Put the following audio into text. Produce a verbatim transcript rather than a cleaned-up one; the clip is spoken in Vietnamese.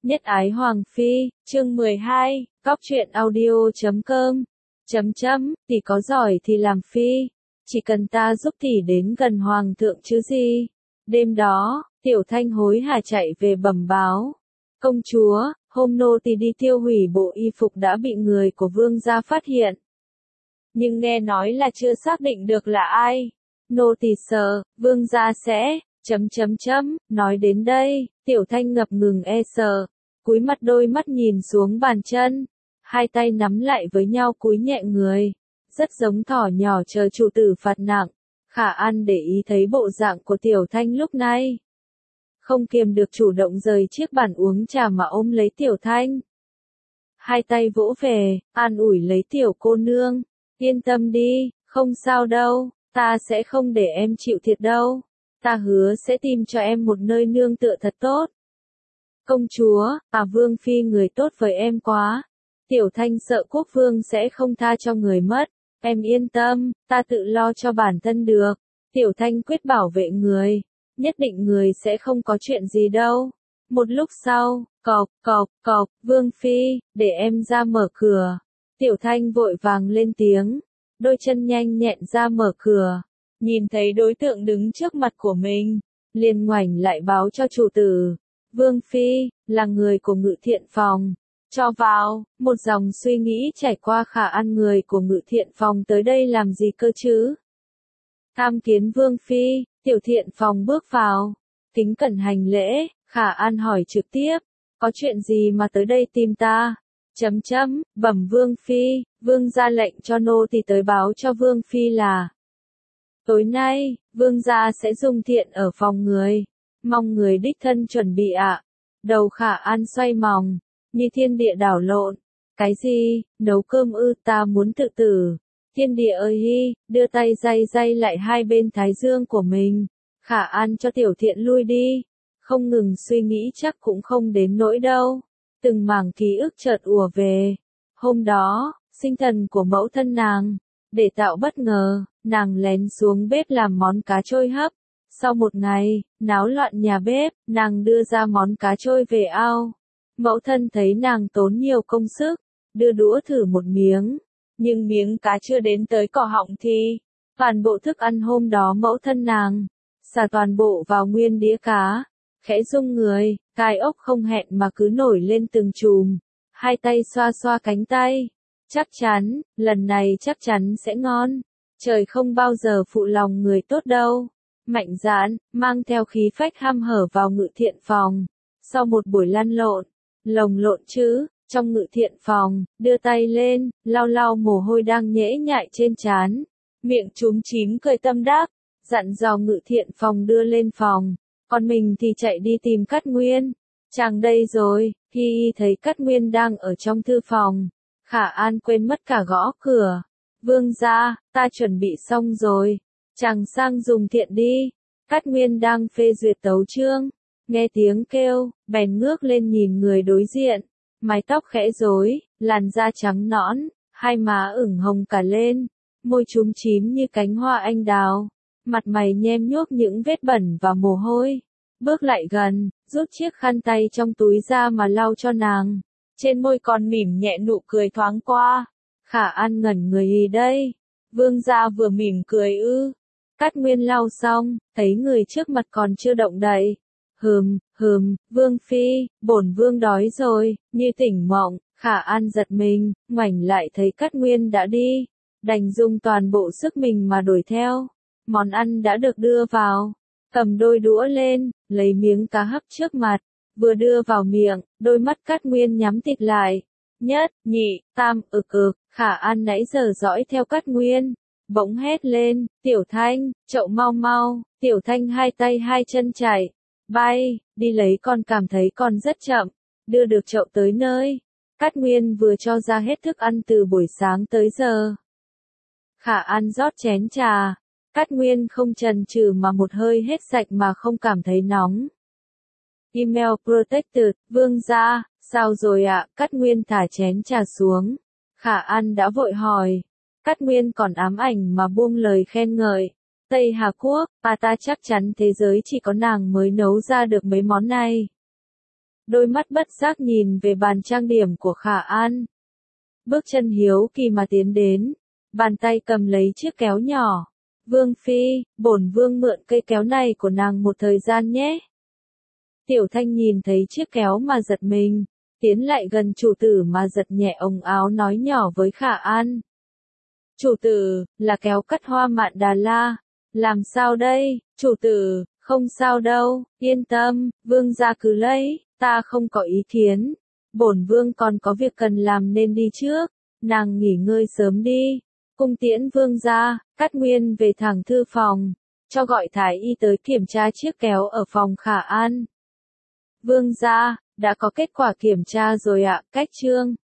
Nhất ái Hoàng Phi, chương mười hai, góc truyện audio chấm com, chấm chấm, tỷ có giỏi thì làm phi, chỉ cần ta giúp tỷ đến gần Hoàng thượng chứ gì. Đêm đó, Tiểu Thanh hối hả chạy về bẩm báo. Công chúa, hôm nô tỳ đi tiêu hủy bộ y phục đã bị người của vương gia phát hiện. Nhưng nghe nói là chưa xác định được là ai. Nô tỳ sợ, vương gia sẽ, chấm chấm chấm, nói đến đây, Tiểu Thanh ngập ngừng e sợ, cúi mặt đôi mắt nhìn xuống bàn chân, hai tay nắm lại với nhau cúi nhẹ người, rất giống thỏ nhỏ chờ chủ tử phạt nặng. Khả An để ý thấy bộ dạng của Tiểu Thanh lúc này, không kiềm được chủ động rời chiếc bàn uống trà mà ôm lấy Tiểu Thanh. Hai tay vỗ về, an ủi lấy tiểu cô nương, yên tâm đi, không sao đâu, ta sẽ không để em chịu thiệt đâu, ta hứa sẽ tìm cho em một nơi nương tựa thật tốt. Công chúa, à vương phi người tốt với em quá. Tiểu Thanh sợ quốc vương sẽ không tha cho người mất, em yên tâm, ta tự lo cho bản thân được. Tiểu Thanh quyết bảo vệ người, nhất định người sẽ không có chuyện gì đâu. Một lúc sau, cộc, cộc, cộc, vương phi, để em ra mở cửa. Tiểu Thanh vội vàng lên tiếng, đôi chân nhanh nhẹn ra mở cửa, nhìn thấy đối tượng đứng trước mặt của mình, liền ngoảnh lại báo cho chủ tử. Vương phi, là người của Ngự Thiện Phòng, cho vào. Một dòng suy nghĩ trải qua Khả An, người của Ngự Thiện Phòng tới đây làm gì cơ chứ? Tham kiến Vương phi. Tiểu Thiện Phòng bước vào, kính cẩn hành lễ. Khả An hỏi trực tiếp, có chuyện gì mà tới đây tìm ta? Chấm chấm, bẩm Vương phi, Vương gia lệnh cho nô tỳ tới báo cho Vương phi là tối nay, Vương gia sẽ dùng thiện ở phòng người, mong người đích thân chuẩn bị ạ. Đầu Khả An xoay mòng, như thiên địa đảo lộn. Cái gì, nấu cơm ư? Ta muốn tự tử. Thiên địa ơi hi, đưa tay day day lại hai bên thái dương của mình. Khả An cho Tiểu Thiện lui đi. Không ngừng suy nghĩ chắc cũng không đến nỗi đâu. Từng mảng ký ức chợt ùa về. Hôm đó, sinh thần của mẫu thân nàng. Để tạo bất ngờ, nàng lén xuống bếp làm món cá trôi hấp. Sau một ngày, náo loạn nhà bếp, nàng đưa ra món cá trôi về ao. Mẫu thân thấy nàng tốn nhiều công sức, đưa đũa thử một miếng. Nhưng miếng cá chưa đến tới cỏ họng thì, toàn bộ thức ăn hôm đó mẫu thân nàng, xả toàn bộ vào nguyên đĩa cá. Khẽ rung người, gai ốc không hẹn mà cứ nổi lên từng chùm. Hai tay xoa xoa cánh tay. Chắc chắn, lần này chắc chắn sẽ ngon. Trời không bao giờ phụ lòng người tốt đâu. Mạnh dạn, mang theo khí phách ham hở vào Ngự Thiện Phòng. Sau một buổi lăn lộn, lồng lộn chứ, trong Ngự Thiện Phòng, đưa tay lên, lau lau mồ hôi đang nhễ nhại trên trán. Miệng chúm chím cười tâm đắc, dặn dò Ngự Thiện Phòng đưa lên phòng. Còn mình thì chạy đi tìm Cát Nguyên. Chàng đây rồi, khi thấy Cát Nguyên đang ở trong thư phòng. Khả An quên mất cả gõ cửa. Vương gia, ta chuẩn bị xong rồi. Chàng sang dùng thiện đi. Cát Nguyên đang phê duyệt tấu chương. Nghe tiếng kêu, bèn ngước lên nhìn người đối diện. Mái tóc khẽ rối, làn da trắng nõn, hai má ửng hồng cả lên. Môi chúm chím như cánh hoa anh đào. Mặt mày nhem nhuốc những vết bẩn và mồ hôi. Bước lại gần, rút chiếc khăn tay trong túi ra mà lau cho nàng. Trên môi còn mỉm nhẹ nụ cười thoáng qua. Khả An ngẩn người gì đây? Vương gia vừa mỉm cười ư? Cát Nguyên lau xong, thấy người trước mặt còn chưa động đậy. Hừm, hừm, Vương phi, bổn vương đói rồi. Như tỉnh mộng, Khả An giật mình, ngoảnh lại thấy Cát Nguyên đã đi. Đành dùng toàn bộ sức mình mà đuổi theo. Món ăn đã được đưa vào. Cầm đôi đũa lên, lấy miếng cá hấp trước mặt. Vừa đưa vào miệng, đôi mắt Cát Nguyên nhắm tịt lại. Nhất, nhị, tam, ực ực. Khả An nãy giờ dõi theo Cát Nguyên. Bỗng hét lên, Tiểu Thanh, chậu mau mau. Tiểu Thanh hai tay hai chân chạy. Bay, đi lấy con cảm thấy con rất chậm. Đưa được chậu tới nơi. Cát Nguyên vừa cho ra hết thức ăn từ buổi sáng tới giờ. Khả An rót chén trà. Cát Nguyên không chần chừ mà một hơi hết sạch mà không cảm thấy nóng. Email protected, vương gia, sao rồi ạ? Cát Nguyên thả chén trà xuống. Khả An đã vội hỏi. Cát Nguyên còn ám ảnh mà buông lời khen ngợi. Tây Hà Quốc, à ta chắc chắn thế giới chỉ có nàng mới nấu ra được mấy món này. đôi mắt bất giác nhìn về bàn trang điểm của Khả An. Bước chân hiếu kỳ mà tiến đến, bàn tay cầm lấy chiếc kéo nhỏ. Vương Phi, bổn Vương mượn cây kéo này của nàng một thời gian nhé. Tiểu Thanh nhìn thấy chiếc kéo mà giật mình, tiến lại gần chủ tử mà giật nhẹ ống áo nói nhỏ với Khả An. Chủ tử, là kéo cắt hoa mạn Đà La. Làm sao đây, chủ tử, không sao đâu, yên tâm, Vương gia cứ lấy, ta không có ý kiến. Bổn Vương còn có việc cần làm nên đi trước, nàng nghỉ ngơi sớm đi. Cung tiễn Vương gia, Cát Nguyên về thẳng thư phòng, cho gọi thái y tới kiểm tra chiếc kéo ở phòng Khả An. Vương gia, đã có kết quả kiểm tra rồi ạ, Cách Trương.